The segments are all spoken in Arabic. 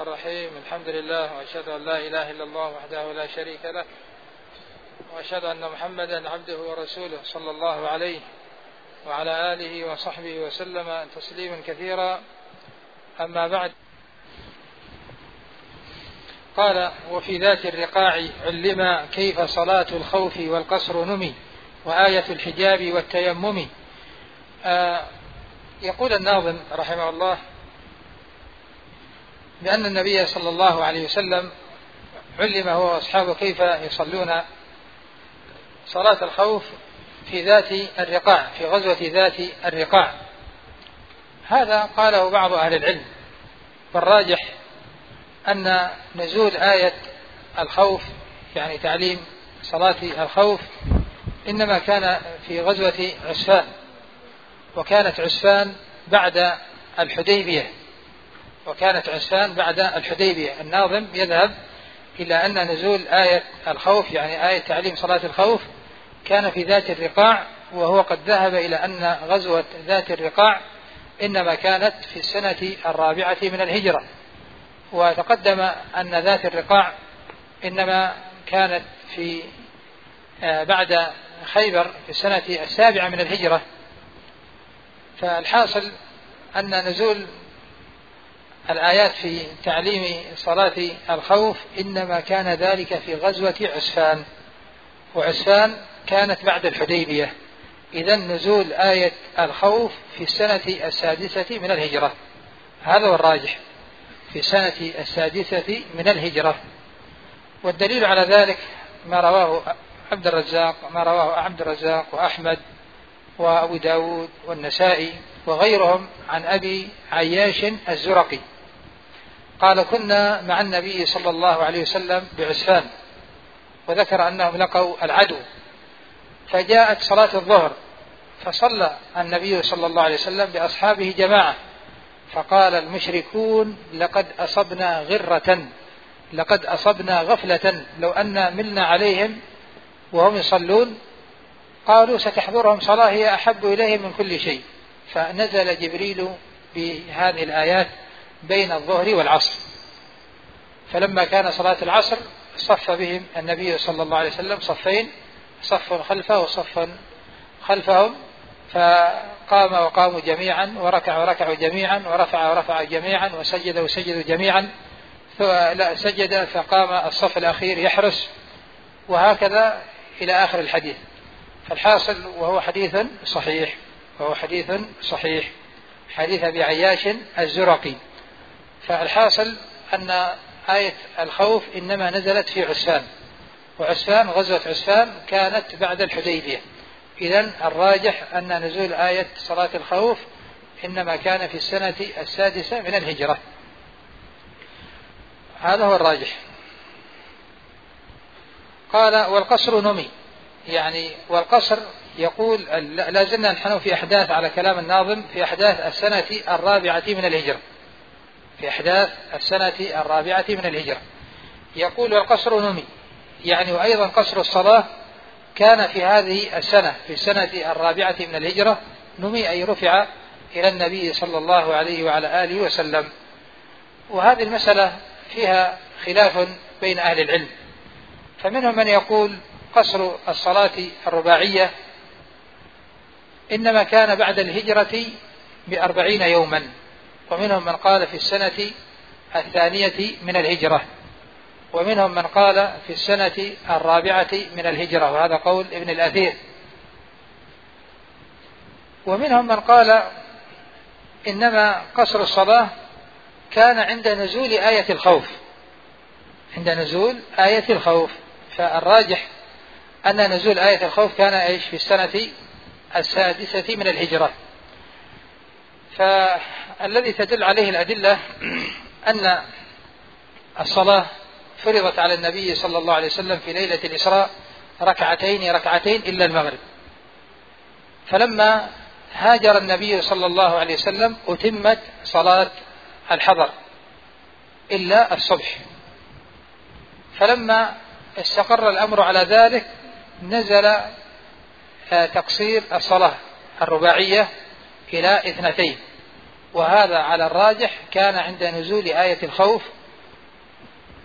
الرحيم. الحمد لله، وأشهد أن لا إله إلا الله وحده لا شريك له، وأشهد أن محمدا عبده ورسوله صلى الله عليه وعلى آله وصحبه وسلم تسليما كثيرا. أما بعد، قال: وفي ذات الرقاع علم كيف صلاة الخوف والقصر نمي، وآية الحجاب والتيمم. يقول الناظم رحمه الله بأن النبي صلى الله عليه وسلم علم هو وأصحابه كيف يصلون صلاة الخوف في ذات الرقاع، في غزوة ذات الرقاع. هذا قاله بعض أهل العلم، والراجح أن نزول آية الخوف، يعني تعليم صلاة الخوف، إنما كان في غزوة عسفان، وكانت عسفان بعد الحديبية، الناظم يذهب إلى أن نزول آية الخوف، يعني آية تعليم صلاة الخوف، كان في ذات الرقاع، وهو قد ذهب إلى أن غزوة ذات الرقاع إنما كانت في السنة 4 من الهجرة. وتقدم أن ذات الرقاع إنما كانت في بعد خيبر في السنة 7 من الهجرة. فالحاصل أن نزول الآيات في تعليم صلاة الخوف إنما كان ذلك في غزوة عسفان، وعسفان كانت بعد الحديبية. إذن نزول آية الخوف في السنة 6 من الهجرة، هذا هو الراجح، في السنة 6 من الهجرة. والدليل على ذلك ما رواه عبد الرزاق وأحمد وأبو داود والنسائي وغيرهم عن أبي عياش الزرقي قال: كنا مع النبي صلى الله عليه وسلم بعسفان، وذكر أنهم لقوا العدو، فجاءت صلاة الظهر، فصلى النبي صلى الله عليه وسلم بأصحابه جماعة، فقال المشركون: لقد أصبنا غفلة، لو أن ملنا عليهم وهم يصلون. قالوا: ستحضرهم صلاة هي أحب إليهم من كل شيء. فنزل جبريل بهذه الآيات بين الظهر والعصر، فلما كان صلاة العصر صف بهم النبي صلى الله عليه وسلم صفين، صف خلفه وصف خلفهم، فقاموا جميعا، وركعوا جميعا، ورفعوا جميعا، وسجدوا جميعا، سجد فقام الصف الأخير يحرس، وهكذا إلى آخر الحديث. فالحاصل وهو حديث صحيح، حديث أبي عياش الزرقي. فالحاصل أن آية الخوف إنما نزلت في عسفان، وعسفان غزوة عسفان كانت بعد الحديبية. إذن الراجح أن نزول آية صلاة الخوف إنما كان في السنة 6 من الهجرة، هذا هو الراجح. قال: والقصر نمي، يعني والقصر يقول لا زلنا نحن في أحداث، على كلام الناظم، في أحداث السنة 4 من الهجرة، يقول: والقصر نمي، يعني وأيضا قصر الصلاة كان في هذه السنة، في السنة 4 من الهجرة، نمي أي رفع إلى النبي صلى الله عليه وعلى آله وسلم. وهذه المسألة فيها خلاف بين أهل العلم، فمنهم من يقول قصر الصلاة الرباعية إنما كان بعد الهجرة ب40 يوما، ومنهم من قال في السنة 2 من الهجرة، ومنهم من قال في السنة 4 من الهجرة، وهذا قول ابن الأثير. ومنهم من قال إنما قصر الصلاة كان عند نزول آية الخوف، فالراجح أن نزول آية الخوف كان في السنة 6 من الهجرة. فالذي تدل عليه الأدلة أن الصلاة فرضت على النبي صلى الله عليه وسلم في ليلة الإسراء ركعتين إلا المغرب، فلما هاجر النبي صلى الله عليه وسلم أتمت صلاة الحضر إلا الصبح. فلما استقر الأمر على ذلك نزل تقصير الصلاة الرباعية إلى 2، وهذا على الراجح كان عند نزول آية الخوف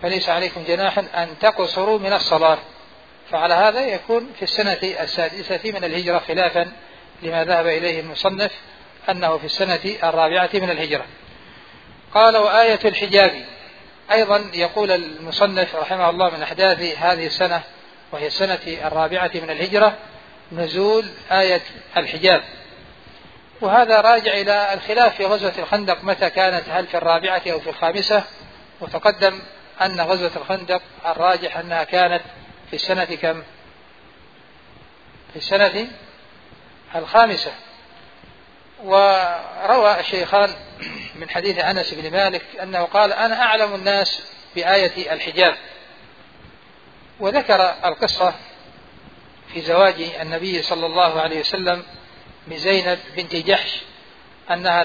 فليس عليكم جناح أن تقصروا من الصلاة. فعلى هذا يكون في السنة السادسة من الهجرة، خلافا لما ذهب إليه المصنف أنه في السنة الرابعة من الهجرة. قال: وآية الحجاب. أيضا يقول المصنف رحمه الله من أحداث هذه السنة، وهي السنة الرابعة من الهجرة، نزول آية الحجاب. وهذا راجع إلى الخلاف في غزوة الخندق متى كانت، هل في الرابعة أو في الخامسة. وتقدم أن غزوة الخندق الراجح أنها كانت في السنة كم؟ في السنة الخامسة. وروى الشيخان من حديث أنس بن مالك أنه قال: أنا أعلم الناس بآية الحجاب. وذكر القصة في زواج النبي صلى الله عليه وسلم بزينب بنت جحش، أنها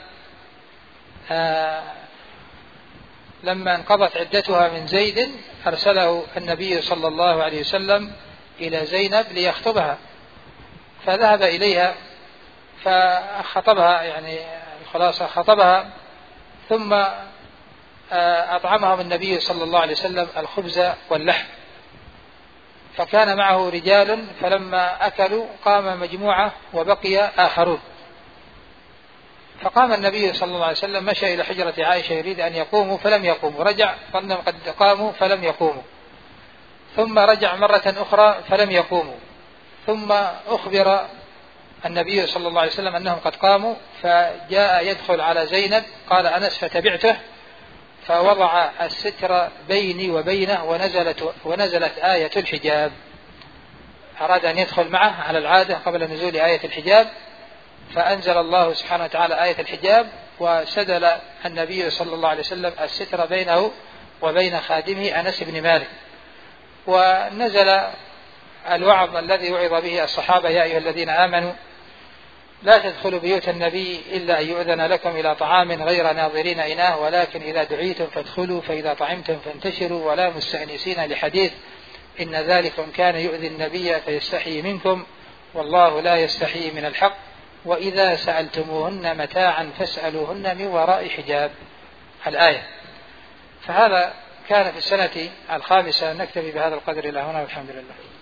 لما انقضت عدتها من زيد أرسله النبي صلى الله عليه وسلم إلى زينب ليخطبها، فذهب إليها فخطبها، يعني الخلاصة خطبها، ثم أطعمهم النبي صلى الله عليه وسلم الخبز واللحم. فكان معه رجال، فلما أكلوا قام مجموعة وبقي آخرون. فقام النبي صلى الله عليه وسلم، مشى إلى حجرة عائشة يريد أن يقوموا فلم يقوموا، رجع ظنهم قد قاموا فلم يقوموا، ثم رجع مرة أخرى فلم يقوموا، ثم أخبر النبي صلى الله عليه وسلم أنهم قد قاموا، فجاء يدخل على زينب، قال أنس فتبعته، فوضع الستر بيني وبينه ونزلت آية الحجاب. أراد أن يدخل معه على العادة قبل نزول آية الحجاب، فأنزل الله سبحانه وتعالى آية الحجاب، وسدل النبي صلى الله عليه وسلم الستر بينه وبين خادمه أنس بن مالك. ونزل الوعظ الذي وعظ به الصحابة: يا أيها الذين آمنوا لا تدخلوا بيوت النبي إلا أن يؤذن لكم إلى طعام غير ناظرين إناه، ولكن إذا دعيتم فادخلوا، فإذا طعمتم فانتشروا ولا مستأنسين لحديث، إن ذلكم كان يؤذي النبي فيستحيي منكم والله لا يستحيي من الحق، وإذا سألتموهن متاعا فاسألوهن من وراء حجاب. الآية. فهذا كان في السنة الخامسة. نكتفي بهذا القدر إلى هنا والحمد لله.